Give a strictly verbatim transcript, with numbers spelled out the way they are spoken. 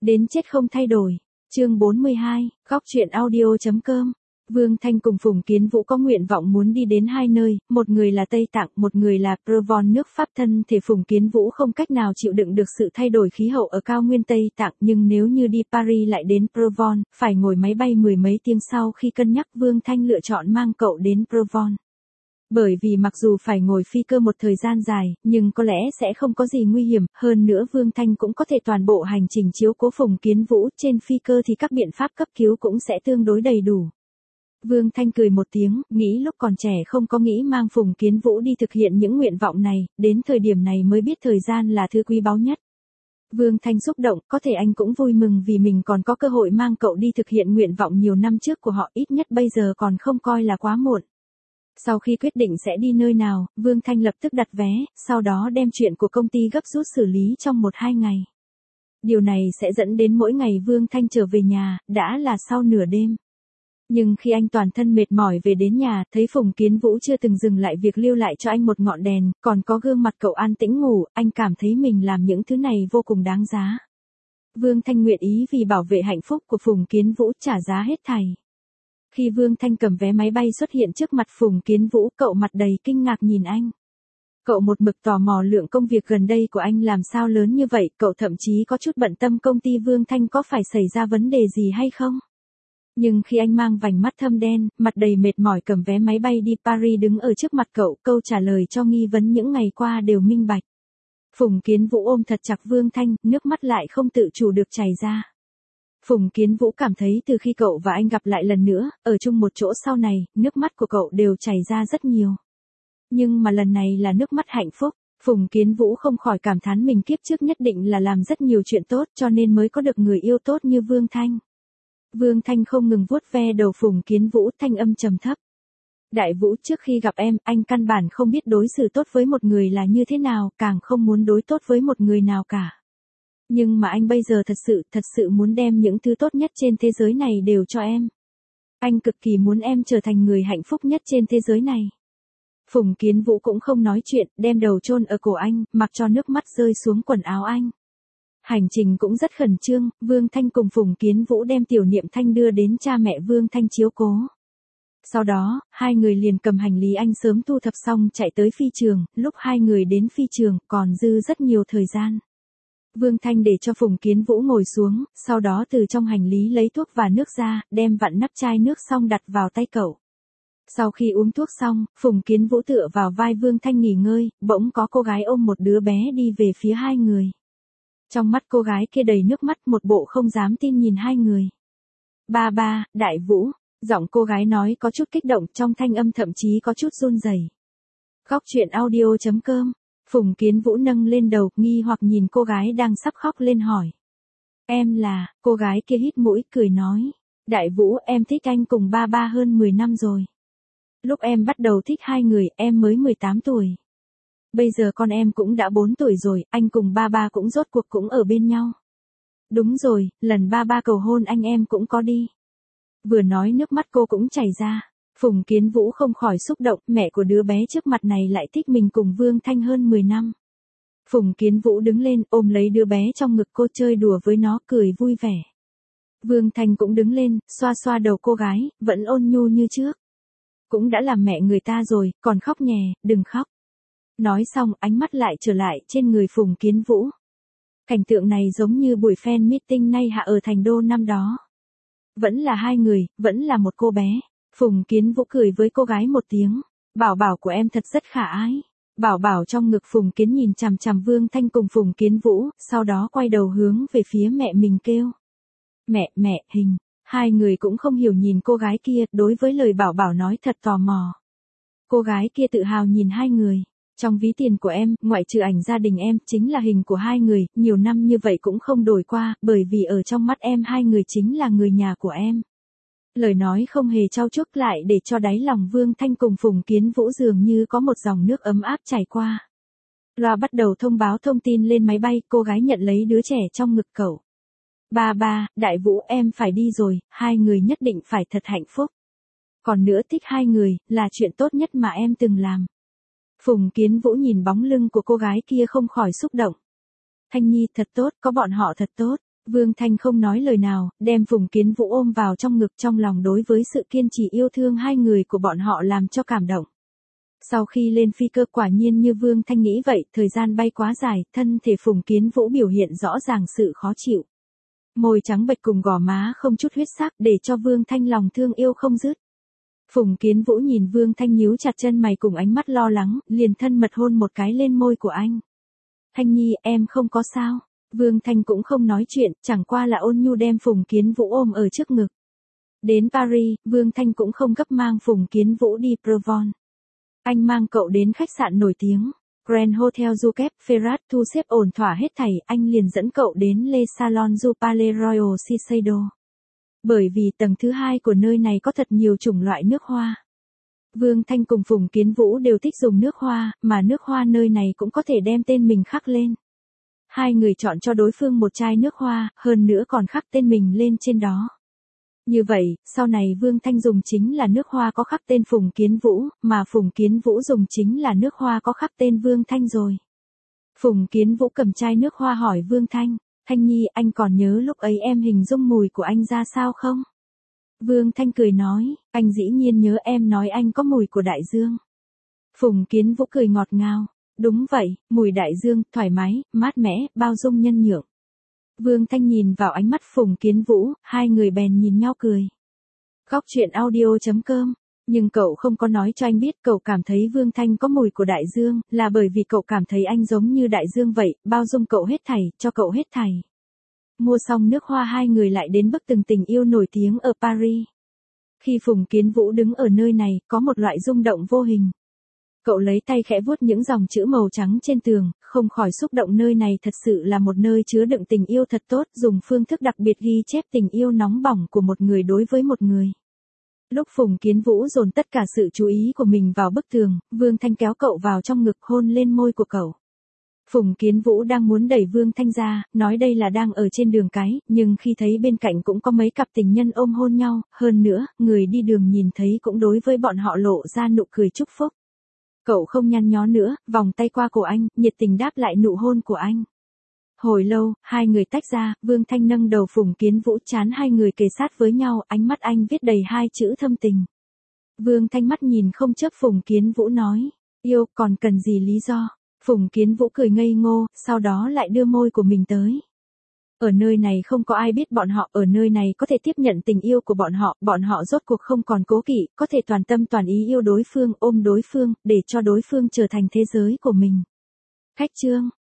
Đến chết không thay đổi. Chương bốn mươi hai, góc truyện audio chấm com. Vương Thanh cùng Phùng Kiến Vũ có nguyện vọng muốn đi đến hai nơi, một người là Tây Tạng, một người là Provence nước Pháp. Thân thể Phùng Kiến Vũ không cách nào chịu đựng được sự thay đổi khí hậu ở cao nguyên Tây Tạng, nhưng nếu như đi Paris lại đến Provence, phải ngồi máy bay mười mấy tiếng. Sau khi cân nhắc, Vương Thanh lựa chọn mang cậu đến Provence. Bởi vì mặc dù phải ngồi phi cơ một thời gian dài, nhưng có lẽ sẽ không có gì nguy hiểm, hơn nữa Vương Thanh cũng có thể toàn bộ hành trình chiếu cố Phùng Kiến Vũ. Trên phi cơ thì các biện pháp cấp cứu cũng sẽ tương đối đầy đủ. Vương Thanh cười một tiếng, nghĩ lúc còn trẻ không có nghĩ mang Phùng Kiến Vũ đi thực hiện những nguyện vọng này, đến thời điểm này mới biết thời gian là thứ quý báu nhất. Vương Thanh xúc động, có thể anh cũng vui mừng vì mình còn có cơ hội mang cậu đi thực hiện nguyện vọng nhiều năm trước của họ, ít nhất bây giờ còn không coi là quá muộn. Sau khi quyết định sẽ đi nơi nào, Vương Thanh lập tức đặt vé, sau đó đem chuyện của công ty gấp rút xử lý trong một hai ngày. Điều này sẽ dẫn đến mỗi ngày Vương Thanh trở về nhà, đã là sau nửa đêm. Nhưng khi anh toàn thân mệt mỏi về đến nhà, thấy Phùng Kiến Vũ chưa từng dừng lại việc lưu lại cho anh một ngọn đèn, còn có gương mặt cậu an tĩnh ngủ, anh cảm thấy mình làm những thứ này vô cùng đáng giá. Vương Thanh nguyện ý vì bảo vệ hạnh phúc của Phùng Kiến Vũ trả giá hết thảy. Khi Vương Thanh cầm vé máy bay xuất hiện trước mặt Phùng Kiến Vũ, cậu mặt đầy kinh ngạc nhìn anh. Cậu một mực tò mò lượng công việc gần đây của anh làm sao lớn như vậy, cậu thậm chí có chút bận tâm công ty Vương Thanh có phải xảy ra vấn đề gì hay không. Nhưng khi anh mang vành mắt thâm đen, mặt đầy mệt mỏi cầm vé máy bay đi Paris đứng ở trước mặt cậu, câu trả lời cho nghi vấn những ngày qua đều minh bạch. Phùng Kiến Vũ ôm thật chặt Vương Thanh, nước mắt lại không tự chủ được chảy ra. Phùng Kiến Vũ cảm thấy từ khi cậu và anh gặp lại lần nữa, ở chung một chỗ sau này, nước mắt của cậu đều chảy ra rất nhiều. Nhưng mà lần này là nước mắt hạnh phúc. Phùng Kiến Vũ không khỏi cảm thán mình kiếp trước nhất định là làm rất nhiều chuyện tốt cho nên mới có được người yêu tốt như Vương Thanh. Vương Thanh không ngừng vuốt ve đầu Phùng Kiến Vũ, thanh âm trầm thấp. Đại Vũ, trước khi gặp em, anh căn bản không biết đối xử tốt với một người là như thế nào, càng không muốn đối tốt với một người nào cả. Nhưng mà anh bây giờ thật sự, thật sự muốn đem những thứ tốt nhất trên thế giới này đều cho em. Anh cực kỳ muốn em trở thành người hạnh phúc nhất trên thế giới này. Phùng Kiến Vũ cũng không nói chuyện, đem đầu chôn ở cổ anh, mặc cho nước mắt rơi xuống quần áo anh. Hành trình cũng rất khẩn trương, Vương Thanh cùng Phùng Kiến Vũ đem Tiểu Niệm Thanh đưa đến cha mẹ Vương Thanh chiếu cố. Sau đó, hai người liền cầm hành lý anh sớm thu thập xong chạy tới phi trường, lúc hai người đến phi trường còn dư rất nhiều thời gian. Vương Thanh để cho Phùng Kiến Vũ ngồi xuống, sau đó từ trong hành lý lấy thuốc và nước ra, đem vặn nắp chai nước xong đặt vào tay cậu. Sau khi uống thuốc xong, Phùng Kiến Vũ tựa vào vai Vương Thanh nghỉ ngơi, bỗng có cô gái ôm một đứa bé đi về phía hai người. Trong mắt cô gái kia đầy nước mắt, một bộ không dám tin nhìn hai người. Ba ba, Đại Vũ, giọng cô gái nói có chút kích động, trong thanh âm thậm chí có chút run rẩy. Góc truyện audio chấm com. Phùng Kiến Vũ nâng lên đầu, nghi hoặc nhìn cô gái đang sắp khóc lên hỏi. Em là, cô gái kia hít mũi, cười nói. Đại Vũ, em thích anh cùng ba ba hơn mười năm rồi. Lúc em bắt đầu thích hai người, em mới mười tám tuổi. Bây giờ con em cũng đã bốn tuổi rồi, anh cùng ba ba cũng rốt cuộc cũng ở bên nhau. Đúng rồi, lần ba ba cầu hôn anh em cũng có đi. Vừa nói nước mắt cô cũng chảy ra. Phùng Kiến Vũ không khỏi xúc động, mẹ của đứa bé trước mặt này lại thích mình cùng Vương Thanh hơn mười năm. Phùng Kiến Vũ đứng lên, ôm lấy đứa bé trong ngực cô, chơi đùa với nó, cười vui vẻ. Vương Thanh cũng đứng lên, xoa xoa đầu cô gái, vẫn ôn nhu như trước. Cũng đã làm mẹ người ta rồi, còn khóc nhè, đừng khóc. Nói xong, ánh mắt lại trở lại trên người Phùng Kiến Vũ. Cảnh tượng này giống như buổi fan meeting nay hạ ở thành đô năm đó. Vẫn là hai người, vẫn là một cô bé. Phùng Kiến Vũ cười với cô gái một tiếng. Bảo bảo của em thật rất khả ái. Bảo bảo trong ngực Phùng Kiến nhìn chằm chằm Vương Thanh cùng Phùng Kiến Vũ, sau đó quay đầu hướng về phía mẹ mình kêu. Mẹ, mẹ, hình. Hai người cũng không hiểu nhìn cô gái kia, đối với lời bảo bảo nói thật tò mò. Cô gái kia tự hào nhìn hai người. Trong ví tiền của em, ngoại trừ ảnh gia đình em, chính là hình của hai người, nhiều năm như vậy cũng không đổi qua, bởi vì ở trong mắt em hai người chính là người nhà của em. Lời nói không hề trau chuốt lại để cho đáy lòng Vương Thanh cùng Phùng Kiến Vũ dường như có một dòng nước ấm áp chảy qua. Loa bắt đầu thông báo thông tin lên máy bay, cô gái nhận lấy đứa trẻ trong ngực cậu. Ba ba, Đại Vũ, em phải đi rồi, hai người nhất định phải thật hạnh phúc. Còn nữa, thích hai người, là chuyện tốt nhất mà em từng làm. Phùng Kiến Vũ nhìn bóng lưng của cô gái kia không khỏi xúc động. Thanh Nhi thật tốt, có bọn họ thật tốt. Vương Thanh không nói lời nào, đem Phùng Kiến Vũ ôm vào trong ngực, trong lòng đối với sự kiên trì yêu thương hai người của bọn họ làm cho cảm động. Sau khi lên phi cơ quả nhiên như Vương Thanh nghĩ vậy, thời gian bay quá dài, thân thể Phùng Kiến Vũ biểu hiện rõ ràng sự khó chịu. Môi trắng bệch cùng gò má không chút huyết sắc để cho Vương Thanh lòng thương yêu không dứt. Phùng Kiến Vũ nhìn Vương Thanh nhíu chặt chân mày cùng ánh mắt lo lắng, liền thân mật hôn một cái lên môi của anh. Thanh Nhi, em không có sao. Vương Thanh cũng không nói chuyện, chẳng qua là ôn nhu đem Phùng Kiến Vũ ôm ở trước ngực. Đến Paris, Vương Thanh cũng không gấp mang Phùng Kiến Vũ đi Provence. Anh mang cậu đến khách sạn nổi tiếng, Grand Hotel du Cape Ferrat, thu xếp ổn thỏa hết thảy, anh liền dẫn cậu đến Le Salon du Palais Royal Shiseido. Bởi vì tầng thứ hai của nơi này có thật nhiều chủng loại nước hoa. Vương Thanh cùng Phùng Kiến Vũ đều thích dùng nước hoa, mà nước hoa nơi này cũng có thể đem tên mình khắc lên. Hai người chọn cho đối phương một chai nước hoa, hơn nữa còn khắc tên mình lên trên đó. Như vậy, sau này Vương Thanh dùng chính là nước hoa có khắc tên Phùng Kiến Vũ, mà Phùng Kiến Vũ dùng chính là nước hoa có khắc tên Vương Thanh rồi. Phùng Kiến Vũ cầm chai nước hoa hỏi Vương Thanh, Thanh Nhi, anh còn nhớ lúc ấy em hình dung mùi của anh ra sao không? Vương Thanh cười nói, anh dĩ nhiên nhớ, em nói anh có mùi của đại dương. Phùng Kiến Vũ cười ngọt ngào, đúng vậy, mùi đại dương, thoải mái, mát mẻ, bao dung nhân nhượng. Vương Thanh nhìn vào ánh mắt Phùng Kiến Vũ, hai người bèn nhìn nhau cười. Góc truyện audio chấm com. Nhưng cậu không có nói cho anh biết cậu cảm thấy Vương Thanh có mùi của đại dương, là bởi vì cậu cảm thấy anh giống như đại dương vậy, bao dung cậu hết thảy, cho cậu hết thảy. Mua xong nước hoa hai người lại đến bức tường tình yêu nổi tiếng ở Paris. Khi Phùng Kiến Vũ đứng ở nơi này, có một loại rung động vô hình. Cậu lấy tay khẽ vuốt những dòng chữ màu trắng trên tường, không khỏi xúc động, nơi này thật sự là một nơi chứa đựng tình yêu thật tốt, dùng phương thức đặc biệt ghi chép tình yêu nóng bỏng của một người đối với một người. Lúc Phùng Kiến Vũ dồn tất cả sự chú ý của mình vào bức tường, Vương Thanh kéo cậu vào trong ngực hôn lên môi của cậu. Phùng Kiến Vũ đang muốn đẩy Vương Thanh ra, nói đây là đang ở trên đường cái, nhưng khi thấy bên cạnh cũng có mấy cặp tình nhân ôm hôn nhau, hơn nữa, người đi đường nhìn thấy cũng đối với bọn họ lộ ra nụ cười chúc phúc. Cậu không nhăn nhó nữa, vòng tay qua cổ anh, nhiệt tình đáp lại nụ hôn của anh. Hồi lâu, hai người tách ra, Vương Thanh nâng đầu Phùng Kiến Vũ, chán hai người kề sát với nhau, ánh mắt anh viết đầy hai chữ thâm tình. Vương Thanh mắt nhìn không chớp Phùng Kiến Vũ nói, yêu, còn cần gì lý do? Phùng Kiến Vũ cười ngây ngô, sau đó lại đưa môi của mình tới. Ở nơi này không có ai biết bọn họ, ở nơi này có thể tiếp nhận tình yêu của bọn họ, bọn họ rốt cuộc không còn cố kỵ, có thể toàn tâm toàn ý yêu đối phương, ôm đối phương, để cho đối phương trở thành thế giới của mình. Khách chương